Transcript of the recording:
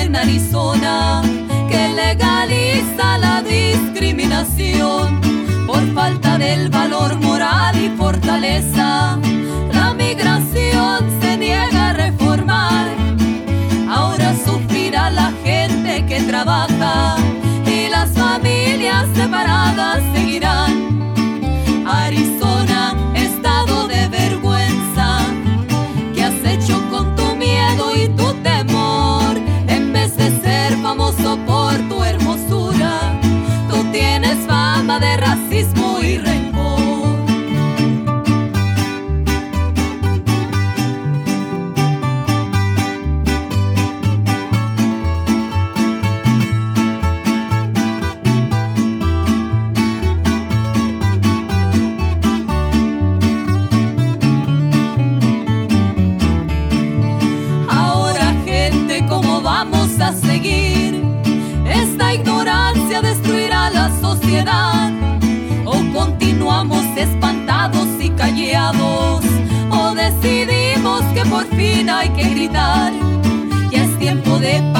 en Arizona que legaliza la discriminación por falta del valor moral y fortaleza. La migración se niega a reformar. Ahora sufrirá la gente que trabaja y las familias separadas seguirán. Arizona, estado de vergüenza, ¿qué has hecho con tu miedo y tu temor? En vez de ser famoso por tu hermosura, tú tienes fama de racismo y rencor. A seguir, esta ignorancia destruirá la sociedad, o continuamos espantados y callados, o decidimos que por fin hay que gritar. Ya es tiempo de